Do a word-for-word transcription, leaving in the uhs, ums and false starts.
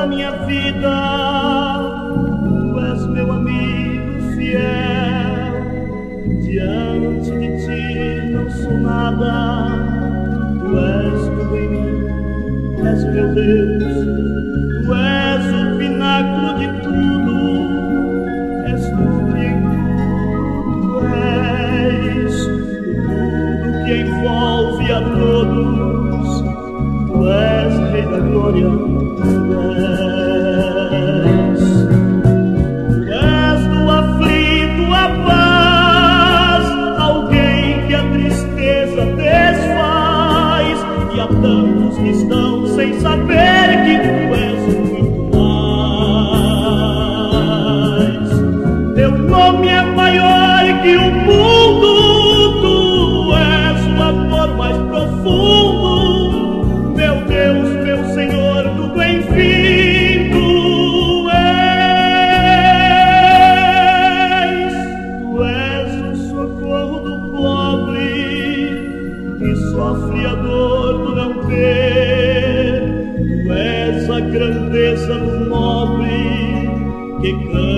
da minha vida, tu és meu amigo fiel. Diante de ti não sou nada, tu és tudo em mim, és meu Deus, tu és o pináculo de tudo, és tudo em tudo, tu és tudo que envolve a todos, tu és Rei da Glória, tu és, tu és do aflito a paz, alguém que a tristeza desfaz, e há tantos que estão sem saber que tu és muito mais. Teu nome é maior que o mundo, tu és o amor mais profundo, meu Deus, meu Senhor, tudo enfim, tu és, tu és o socorro do pobre que sofre a dor do não ter, tu és a grandeza do nobre que canta